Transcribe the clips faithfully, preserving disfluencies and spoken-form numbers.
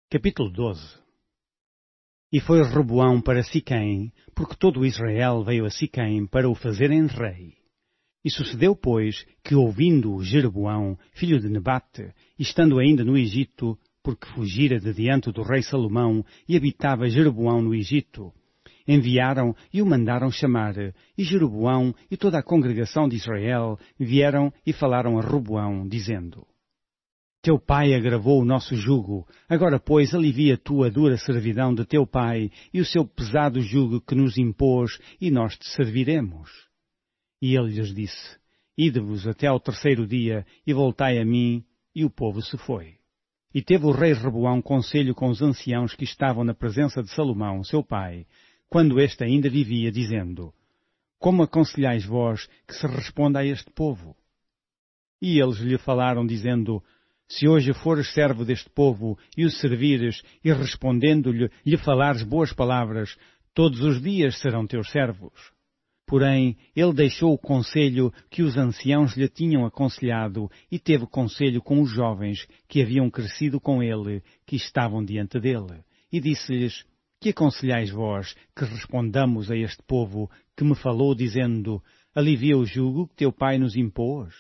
Capítulo doze. E foi Roboão para Siquém, porque todo Israel veio a Siquém para o fazerem rei. E sucedeu, pois, que ouvindo Jeroboão, filho de Nebate, e estando ainda no Egito, porque fugira de diante do rei Salomão, e habitava Jeroboão no Egito, enviaram e o mandaram chamar, e Jeroboão e toda a congregação de Israel vieram e falaram a Roboão, dizendo: Teu pai agravou o nosso jugo, agora, pois, alivia tu a dura servidão de teu pai e o seu pesado jugo que nos impôs, e nós te serviremos. E ele lhes disse: Ide-vos até ao terceiro dia, e voltai a mim. E o povo se foi. E teve o rei Roboão conselho com os anciãos que estavam na presença de Salomão, seu pai, quando este ainda vivia, dizendo: Como aconselhais vós que se responda a este povo? E eles lhe falaram, dizendo: Se hoje fores servo deste povo, e o servires, e respondendo-lhe, lhe falares boas palavras, todos os dias serão teus servos. Porém, ele deixou o conselho que os anciãos lhe tinham aconselhado, e teve conselho com os jovens que haviam crescido com ele, que estavam diante dele. E disse-lhes: Que aconselhais vós que respondamos a este povo que me falou, dizendo: Alivia o jugo que teu pai nos impôs?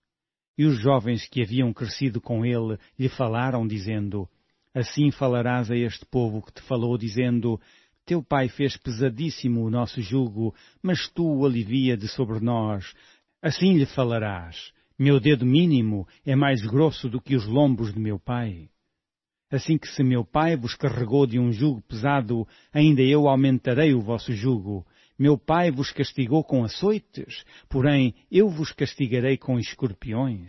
E os jovens que haviam crescido com ele lhe falaram, dizendo: Assim falarás a este povo que te falou, dizendo: Teu pai fez pesadíssimo o nosso jugo, mas tu o alivia de sobre nós. Assim lhe falarás: Meu dedo mínimo é mais grosso do que os lombos de meu pai. Assim que se meu pai vos carregou de um jugo pesado, ainda eu aumentarei o vosso jugo. Meu pai vos castigou com açoites, porém eu vos castigarei com escorpiões.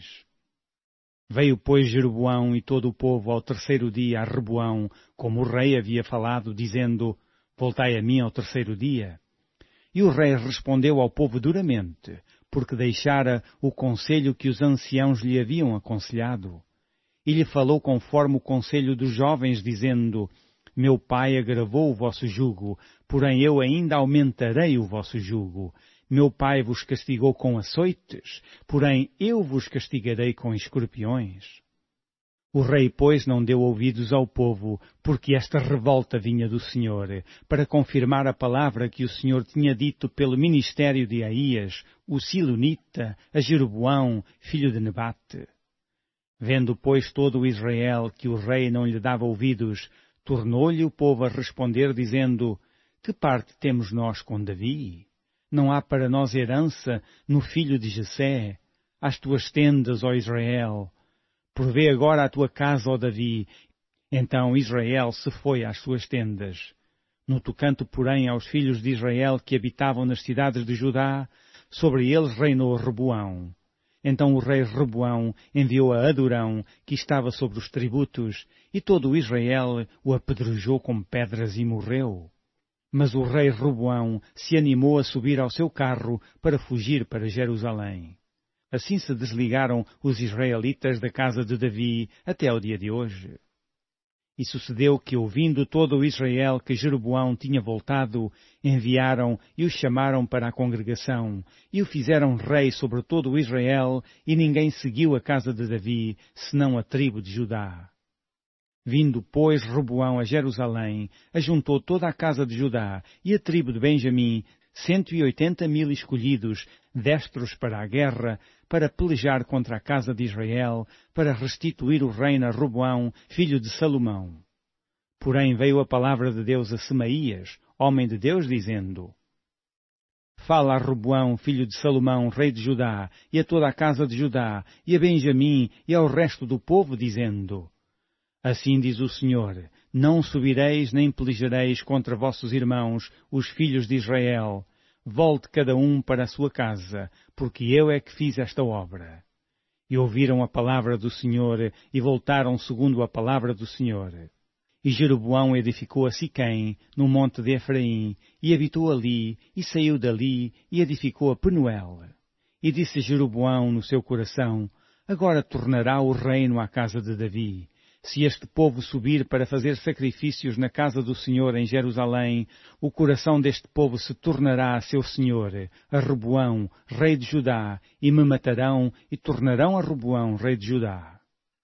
Veio, pois, Jeroboão e todo o povo ao terceiro dia a Roboão, como o rei havia falado, dizendo: Voltai a mim ao terceiro dia. E o rei respondeu ao povo duramente, porque deixara o conselho que os anciãos lhe haviam aconselhado. E lhe falou conforme o conselho dos jovens, dizendo: Meu pai agravou o vosso jugo, porém eu ainda aumentarei o vosso jugo. Meu pai vos castigou com açoites, porém eu vos castigarei com escorpiões. O rei, pois, não deu ouvidos ao povo, porque esta revolta vinha do Senhor, para confirmar a palavra que o Senhor tinha dito pelo ministério de Aías, o Silonita, a Jeroboão, filho de Nebate. Vendo, pois, todo o Israel que o rei não lhe dava ouvidos, tornou-lhe o povo a responder, dizendo: Que parte temos nós com Davi? Não há para nós herança no filho de Jessé? Às tuas tendas, ó Israel. Provê agora a tua casa, ó Davi. Então Israel se foi às suas tendas. No tocante, porém, aos filhos de Israel que habitavam nas cidades de Judá, sobre eles reinou Roboão. Então o rei Roboão enviou a Adorão, que estava sobre os tributos, e todo o Israel o apedrejou com pedras e morreu. Mas o rei Roboão se animou a subir ao seu carro para fugir para Jerusalém. Assim se desligaram os israelitas da casa de Davi até ao dia de hoje. E sucedeu que, ouvindo todo o Israel que Jeroboão tinha voltado, enviaram e o chamaram para a congregação, e o fizeram rei sobre todo o Israel, e ninguém seguiu a casa de Davi, senão a tribo de Judá. Vindo, pois, Roboão a Jerusalém, ajuntou toda a casa de Judá e a tribo de Benjamim, cento e oitenta mil escolhidos, destros para a guerra, para pelejar contra a casa de Israel, para restituir o reino a Roboão, filho de Salomão. Porém veio a palavra de Deus a Semaías, homem de Deus, dizendo: Fala a Roboão, filho de Salomão, rei de Judá, e a toda a casa de Judá, e a Benjamim, e ao resto do povo, dizendo: Assim diz o Senhor: Não subireis nem pelejareis contra vossos irmãos, os filhos de Israel. Volte cada um para a sua casa, porque eu é que fiz esta obra. E ouviram a palavra do Senhor, e voltaram segundo a palavra do Senhor. E Jeroboão edificou a Siquém, no monte de Efraim, e habitou ali, e saiu dali, e edificou a Penuel. E disse Jeroboão no seu coração: Agora tornará o reino à casa de Davi. Se este povo subir para fazer sacrifícios na casa do Senhor em Jerusalém, o coração deste povo se tornará a seu senhor, a Roboão, rei de Judá, e me matarão, e tornarão a Roboão, rei de Judá.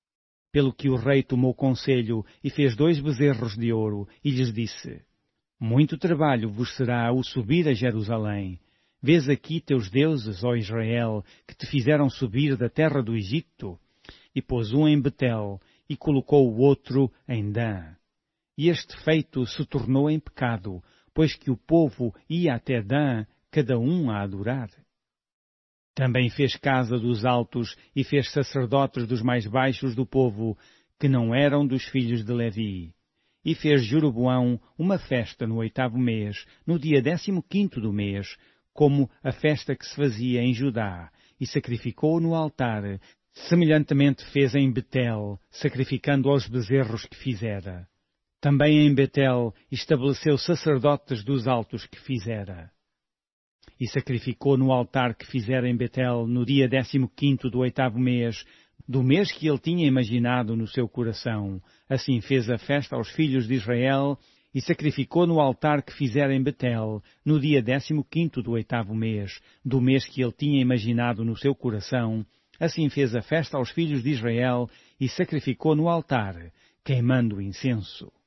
Pelo que o rei tomou conselho e fez dois bezerros de ouro e lhes disse: Muito trabalho vos será o subir a Jerusalém. Vês aqui teus deuses, ó Israel, que te fizeram subir da terra do Egito? E pôs um em Betel e colocou o outro em Dan. E este feito se tornou em pecado, pois que o povo ia até Dan, cada um a adorar. Também fez casa dos altos e fez sacerdotes dos mais baixos do povo, que não eram dos filhos de Levi. E fez Jeroboão uma festa no oitavo mês, no dia décimo quinto do mês, como a festa que se fazia em Judá, e sacrificou no altar. Semelhantemente fez em Betel, sacrificando aos bezerros que fizera. Também em Betel estabeleceu sacerdotes dos altos que fizera. E sacrificou no altar que fizera em Betel no dia décimo quinto do oitavo mês, do mês que ele tinha imaginado no seu coração. Assim fez a festa aos filhos de Israel, e sacrificou no altar que fizera em Betel, no dia décimo quinto do oitavo mês, do mês que ele tinha imaginado no seu coração. Assim fez a festa aos filhos de Israel, e sacrificou no altar, queimando incenso.